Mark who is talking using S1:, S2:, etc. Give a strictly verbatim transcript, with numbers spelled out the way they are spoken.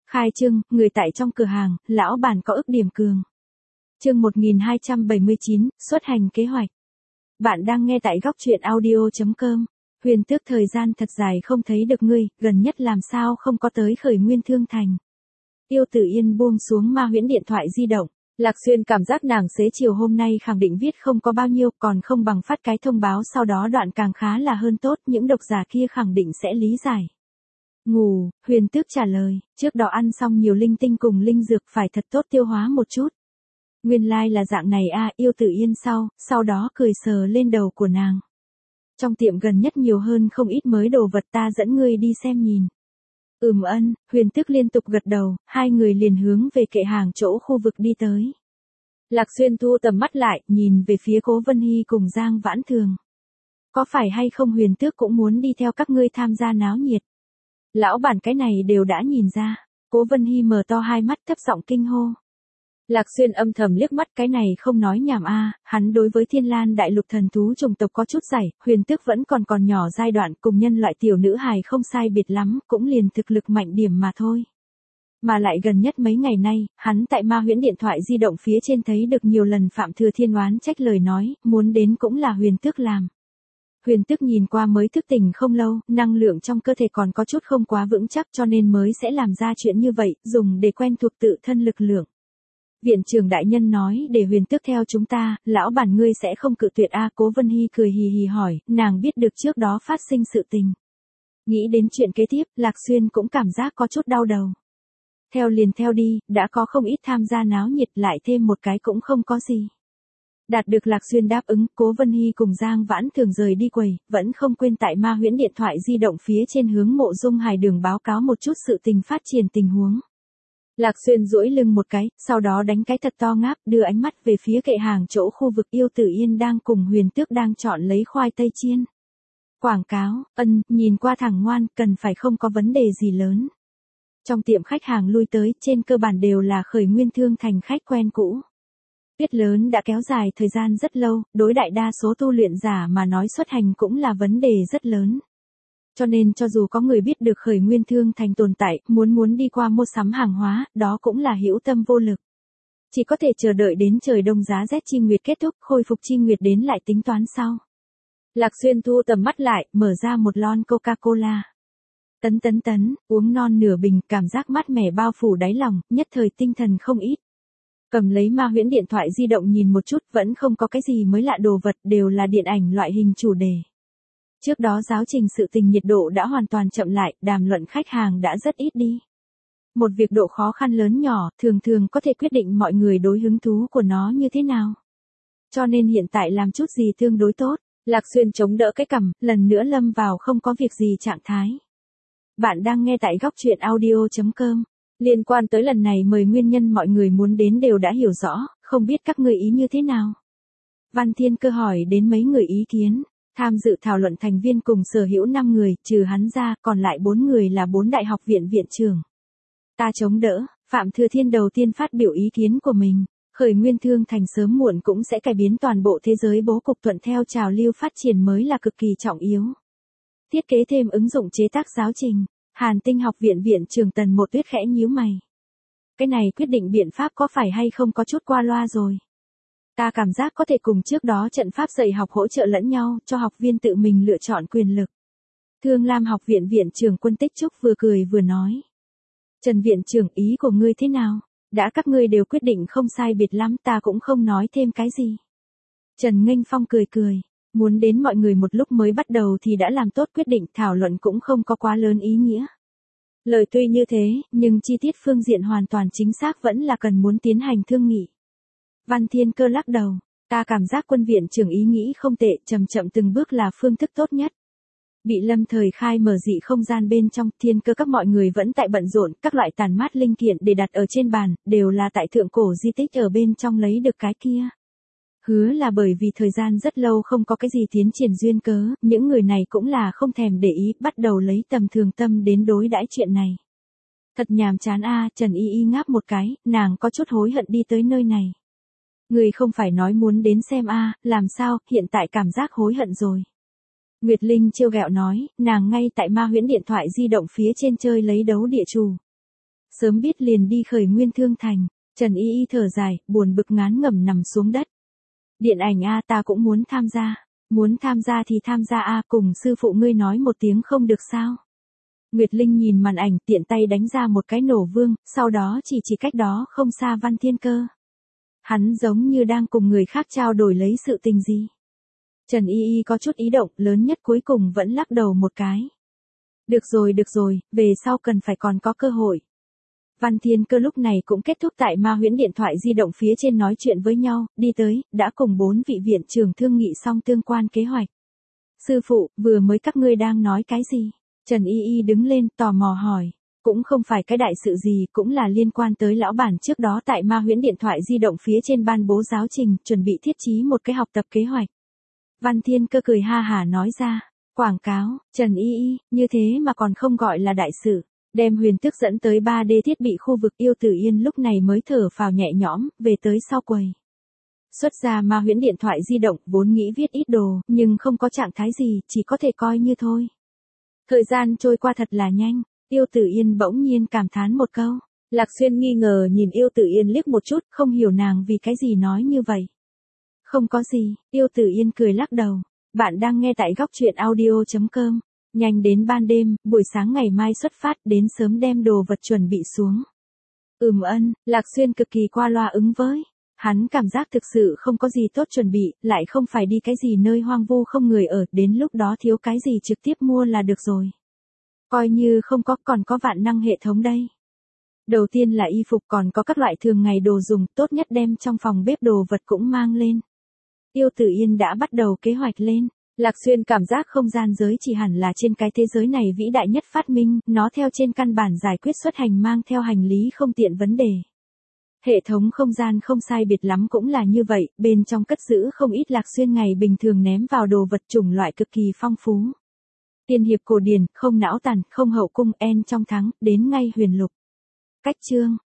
S1: Khai trương, người tại trong cửa hàng, lão bản có ức điểm cường. Chương một nghìn hai trăm bảy mươi chín, xuất hành kế hoạch. Bạn đang nghe tại góc truyện audio chấm com. Huyền Tước thời gian thật dài không thấy được ngươi, gần nhất làm sao không có tới Khởi Nguyên Thương Thành. Tiêu Tử Yên buông xuống ma huyễn điện thoại di động. Lạc Xuyên cảm giác nàng xế chiều hôm nay khẳng định viết không có bao nhiêu, còn không bằng phát cái thông báo sau đó đoạn càng khá là hơn tốt, những độc giả kia khẳng định sẽ lý giải. Ngủ, Huyền Tước trả lời, trước đó ăn xong nhiều linh tinh cùng linh dược phải thật tốt tiêu hóa một chút. Nguyên lai like là dạng này a, Yêu Tử Yên sau, sau đó cười sờ lên đầu của nàng. Trong tiệm gần nhất nhiều hơn không ít mới đồ vật, ta dẫn ngươi đi xem nhìn. Ừm ân, Huyền Tước liên tục gật đầu, hai người liền hướng về kệ hàng chỗ khu vực đi tới. Lạc Xuyên thu tầm mắt lại, nhìn về phía Cố Vân Hy cùng Giang Vãn Thường. Có phải hay không Huyền Tước cũng muốn đi theo các ngươi tham gia náo nhiệt? Lão bản cái này đều đã nhìn ra. Cố Vân Hy mở to hai mắt thấp giọng kinh hô. Lạc Xuyên âm thầm liếc mắt, cái này không nói nhảm a, hắn đối với Thiên Lan đại lục thần thú chủng tộc có chút giải, Huyền Tước vẫn còn còn nhỏ giai đoạn, cùng nhân loại tiểu nữ hài không sai biệt lắm, cũng liền thực lực mạnh điểm mà thôi. Mà lại gần nhất mấy ngày nay, hắn tại ma huyễn điện thoại di động phía trên thấy được nhiều lần Phạm Thừa Thiên oán trách lời nói, muốn đến cũng là Huyền Tước làm. Huyền Tước nhìn qua mới thức tỉnh không lâu, năng lượng trong cơ thể còn có chút không quá vững chắc cho nên mới sẽ làm ra chuyện như vậy, dùng để quen thuộc tự thân lực lượng. Viện trưởng đại nhân nói để Huyền Tước theo chúng ta, lão bản ngươi sẽ không cự tuyệt a. Cố Vân Hy cười hì hì hỏi, nàng biết được trước đó phát sinh sự tình. Nghĩ đến chuyện kế tiếp, Lạc Xuyên cũng cảm giác có chút đau đầu. Theo liền theo đi, đã có không ít tham gia náo nhiệt, lại thêm một cái cũng không có gì. Đạt được Lạc Xuyên đáp ứng, Cố Vân Hy cùng Giang Vãn Thường rời đi quầy, vẫn không quên tại ma huyễn điện thoại di động phía trên hướng Mộ Dung Hải Đường báo cáo một chút sự tình phát triển tình huống. Lạc Xuyên duỗi lưng một cái, sau đó đánh cái thật to ngáp, đưa ánh mắt về phía kệ hàng chỗ khu vực Yêu Tử Yên đang cùng Huyền Tước đang chọn lấy khoai tây chiên. Quảng cáo, ân, nhìn qua thẳng ngoan, cần phải không có vấn đề gì lớn. Trong tiệm khách hàng lui tới, trên cơ bản đều là Khởi Nguyên Thương Thành khách quen cũ. Tuyết lớn đã kéo dài thời gian rất lâu, đối đại đa số tu luyện giả mà nói xuất hành cũng là vấn đề rất lớn. Cho nên cho dù có người biết được Khởi Nguyên Thương Thành tồn tại, muốn muốn đi qua mua sắm hàng hóa, đó cũng là hữu tâm vô lực. Chỉ có thể chờ đợi đến trời đông giá rét chi nguyệt kết thúc, khôi phục chi nguyệt đến lại tính toán sau. Lạc Xuyên thu tầm mắt lại, mở ra một lon Coca-Cola. Tấn tấn tấn, uống non nửa bình, cảm giác mát mẻ bao phủ đáy lòng, nhất thời tinh thần không ít. Cầm lấy ma huyễn điện thoại di động nhìn một chút, vẫn không có cái gì mới lạ đồ vật, đều là điện ảnh loại hình chủ đề. Trước đó giáo trình sự tình nhiệt độ đã hoàn toàn chậm lại, đàm luận khách hàng đã rất ít đi. Một việc độ khó khăn lớn nhỏ, thường thường có thể quyết định mọi người đối hứng thú của nó như thế nào. Cho nên hiện tại làm chút gì tương đối tốt, Lạc Xuyên chống đỡ cái cằm, lần nữa lâm vào không có việc gì trạng thái. Bạn đang nghe tại góc truyện audio chấm com. Liên quan tới lần này mời nguyên nhân mọi người muốn đến đều đã hiểu rõ, không biết các người ý như thế nào. Văn Thiên Cơ hỏi đến mấy người ý kiến, tham dự thảo luận thành viên cùng sở hữu năm người, trừ hắn ra, còn lại bốn người là bốn đại học viện viện trưởng. Ta chống đỡ, Phạm Thừa Thiên đầu tiên phát biểu ý kiến của mình, Khởi Nguyên Thương Thành sớm muộn cũng sẽ cải biến toàn bộ thế giới bố cục thuận theo trào lưu phát triển mới là cực kỳ trọng yếu. Thiết kế thêm ứng dụng chế tác giáo trình. Hàn Tinh học viện viện trưởng Tần Một Tuyết khẽ nhíu mày. Cái này quyết định biện pháp có phải hay không có chút qua loa rồi. Ta cảm giác có thể cùng trước đó trận pháp dạy học hỗ trợ lẫn nhau, cho học viên tự mình lựa chọn quyền lực. Thương Lam học viện viện trưởng Quân Tích Trúc vừa cười vừa nói. Trần viện trưởng, ý của ngươi thế nào? Đã các ngươi đều quyết định không sai biệt lắm, ta cũng không nói thêm cái gì. Trần Nghênh Phong cười cười. Muốn đến mọi người một lúc mới bắt đầu thì đã làm tốt quyết định, thảo luận cũng không có quá lớn ý nghĩa. Lời tuy như thế, nhưng chi tiết phương diện hoàn toàn chính xác vẫn là cần muốn tiến hành thương nghị. Văn Thiên Cơ lắc đầu, ta cảm giác Quân viện trưởng ý nghĩ không tệ, chậm chậm từng bước là phương thức tốt nhất. Bị lâm thời khai mở dị không gian bên trong, Thiên Cơ các mọi người vẫn tại bận rộn, các loại tàn mát linh kiện để đặt ở trên bàn, đều là tại thượng cổ di tích ở bên trong lấy được cái kia. Hứa là bởi vì thời gian rất lâu không có cái gì tiến triển duyên cớ, những người này cũng là không thèm để ý, bắt đầu lấy tầm thường tâm đến đối đãi chuyện này. Thật nhàm chán a, Trần Y Y ngáp một cái, nàng có chút hối hận đi tới nơi này. Người không phải nói muốn đến xem a, làm sao, hiện tại cảm giác hối hận rồi. Nguyệt Linh trêu ghẹo nói, nàng ngay tại ma huyễn điện thoại di động phía trên chơi lấy đấu địa chủ. Sớm biết liền đi khởi nguyên thương thành. Trần Y Y thở dài, buồn bực ngán ngẩm nằm xuống đất. Điện ảnh a, ta cũng muốn tham gia. Muốn tham gia thì tham gia a, cùng sư phụ ngươi nói một tiếng không được sao? Nguyệt Linh nhìn màn ảnh, tiện tay đánh ra một cái nổ vương, sau đó chỉ chỉ cách đó không xa Văn Thiên Cơ. Hắn giống như đang cùng người khác trao đổi lấy sự tình gì. Trần Y Y có chút ý động, lớn nhất cuối cùng vẫn lắc đầu một cái. Được rồi được rồi, về sau cần phải còn có cơ hội. Văn Thiên Cơ lúc này cũng kết thúc tại Ma Huyễn điện thoại di động phía trên nói chuyện với nhau, đi tới, đã cùng bốn vị viện trưởng thương nghị xong tương quan kế hoạch. Sư phụ, vừa mới các ngươi đang nói cái gì? Trần Y Y đứng lên, tò mò hỏi. Cũng không phải cái đại sự gì, cũng là liên quan tới lão bản trước đó tại Ma Huyễn điện thoại di động phía trên ban bố giáo trình, chuẩn bị thiết trí một cái học tập kế hoạch. Văn Thiên Cơ cười ha hả nói ra. Quảng cáo, Trần Y Y, như thế mà còn không gọi là đại sự. Đem Huyền Tước dẫn tới ba D thiết bị khu vực Yêu Tử Yên lúc này mới thở phào nhẹ nhõm, về tới sau quầy. Xuất ra Ma Huyễn điện thoại di động, vốn nghĩ viết ít đồ, nhưng không có trạng thái gì, chỉ có thể coi như thôi. Thời gian trôi qua thật là nhanh, Yêu Tử Yên bỗng nhiên cảm thán một câu. Lạc Xuyên nghi ngờ nhìn Yêu Tử Yên liếc một chút, không hiểu nàng vì cái gì nói như vậy. Không có gì, Yêu Tử Yên cười lắc đầu. Bạn đang nghe tại góc truyện audio chấm com. Nhanh đến ban đêm, buổi sáng ngày mai xuất phát, đến sớm đem đồ vật chuẩn bị xuống. Ừm ân, Lạc Xuyên cực kỳ qua loa ứng với. Hắn cảm giác thực sự không có gì tốt chuẩn bị, lại không phải đi cái gì nơi hoang vu không người ở, đến lúc đó thiếu cái gì trực tiếp mua là được rồi. Coi như không có, còn có vạn năng hệ thống đây. Đầu tiên là y phục, còn có các loại thường ngày đồ dùng, tốt nhất đem trong phòng bếp đồ vật cũng mang lên. Yêu Tử Yên đã bắt đầu kế hoạch lên. Lạc Xuyên cảm giác không gian giới chỉ hẳn là trên cái thế giới này vĩ đại nhất phát minh, nó theo trên căn bản giải quyết xuất hành mang theo hành lý không tiện vấn đề. Hệ thống không gian không sai biệt lắm cũng là như vậy, bên trong cất giữ không ít Lạc Xuyên ngày bình thường ném vào đồ vật chủng loại cực kỳ phong phú. Tiên hiệp cổ điển, không não tàn, không hậu cung, en trong thắng, đến ngay huyền lục. Cách chương,